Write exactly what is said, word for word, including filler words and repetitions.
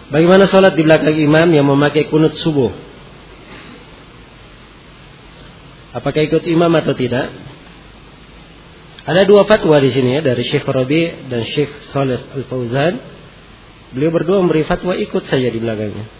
Bagaimana sholat di belakang imam yang memakai kunut subuh? Apakah ikut imam atau tidak? Ada dua fatwa di sini ya, dari Syekh Rabi dan Syekh Shalih Al Fauzan. Beliau berdua memberi fatwa ikut saja di belakangnya.